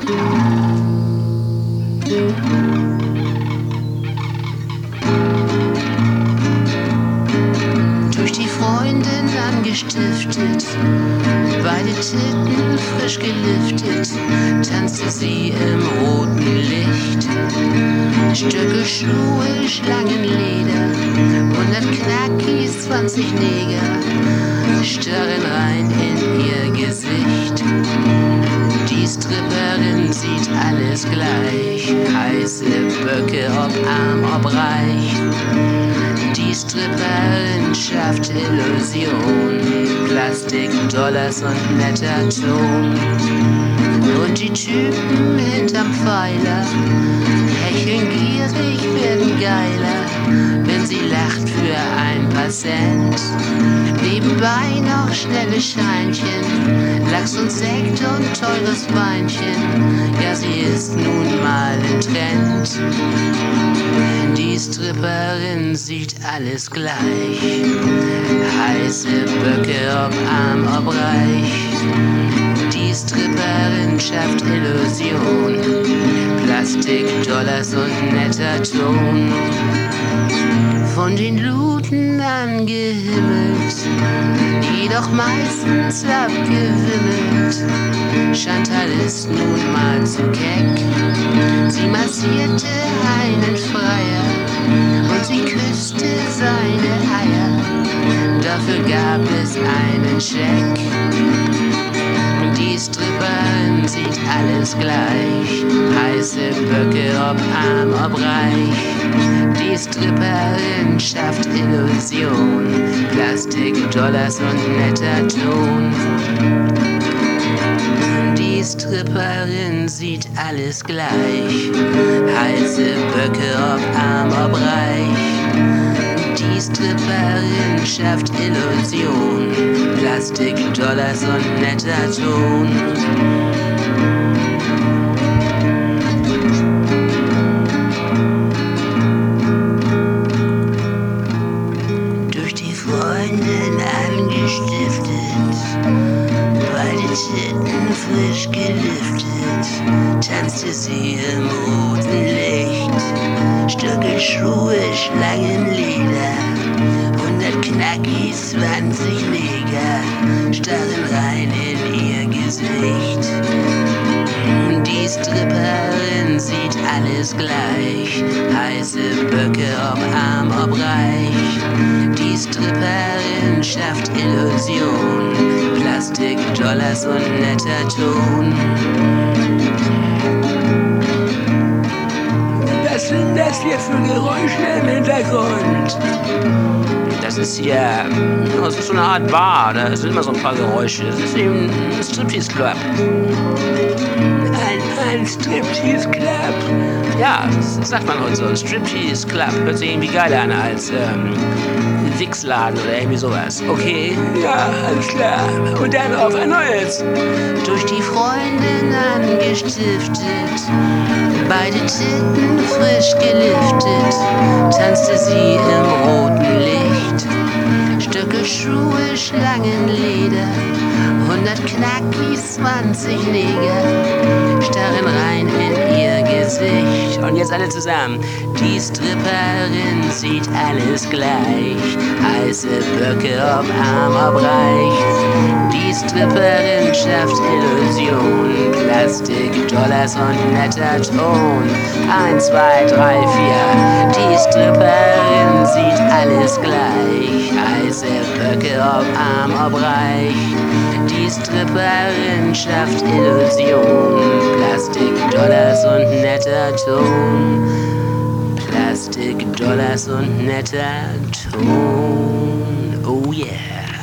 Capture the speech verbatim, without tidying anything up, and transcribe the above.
Durch die Freundin angestiftet, beide Titten frisch geliftet, tanzte sie im roten Licht. Stöcke, Schuhe, Schlangenleder, hundert Knackis, zwanzig Neger, starren rein in ihr Gesicht. Die Stripperin sieht alles gleich, heiße Böcke, ob arm, ob reich. Die Stripperin schafft Illusion, Plastik, Dollars und netter Ton. Und die Typen hinterm Pfeiler hecheln gierig, werden geiler, wenn sie lacht für ein paar Cent. Nebenbei noch schnelle Scheinchen, Lachs und Sekt und teures Weinchen. Ja, sie ist nun mal im Trend. Die Stripperin sieht alles gleich, heiße Böcke, ob arm, ob reich. Die Stripperin schafft Illusion, Plastik, Dollars und netter Ton. Von den Luten angehimmelt, jedoch meistens abgewimmelt. Chantal ist nun mal zu keck, sie massierte einen Freier und sie küsste seine Eier. Dafür gab es einen Scheck. Die Stripperin sieht alles gleich, heiße Böcke, ob arm, ob reich. Die Stripperin schafft Illusion, Plastik, Dollars und netter Ton. Die Stripperin sieht alles gleich, heiße Böcke, ob arm, ob reich. Die Stripperin schafft Illusion, Plastik, Dollars und netter Ton. Durch die Freundin angestiftet, beide Titten frisch geliftet, tanzte sie im roten Licht. Stöcke, Schuhe, Schlangenleder, hundert Knackis, zwanzig Neger, starren rein in ihr Gesicht. Die Stripperin sieht alles gleich, heiße Böcke, ob arm, ob reich. Die Stripperin schafft Illusion, Plastik, Dollars und netter Ton. Was sind das hier für Geräusche im Hintergrund? Das ist hier, das ist so eine Art Bar, da sind immer so ein paar Geräusche. Das ist eben ein Striptease-Club. Ein, ein Striptease-Club? Ja, das sagt man heute so, Striptease-Club. Hört sich irgendwie geiler an als ähm, ein Wichsladen oder irgendwie sowas. Okay? Ja, alles klar. Und dann auf ein neues. Durch die Freundin angestiftet, beide Titten frisch geliftet, tanzte sie im roten Licht. Stöcke, Schuhe, Schlangenleder, hundert Knackis, zwanzig Neger, starren rein in ihr Gesicht. Und jetzt alle zusammen. Die Stripperin sieht alles gleich, heiße Böcke, ob arm, ob reich. Die Stripperin schafft Illusion, Plastik, Dollars und netter Ton. Eins, zwei, drei, vier. Die Stripperin sieht alles gleich, heiße Böcke, ob arm, ob reich. Die Stripperin schafft Illusion, Plastik, Dollars und netter Ton. Plastik, Dollars und netter Ton. Oh yeah.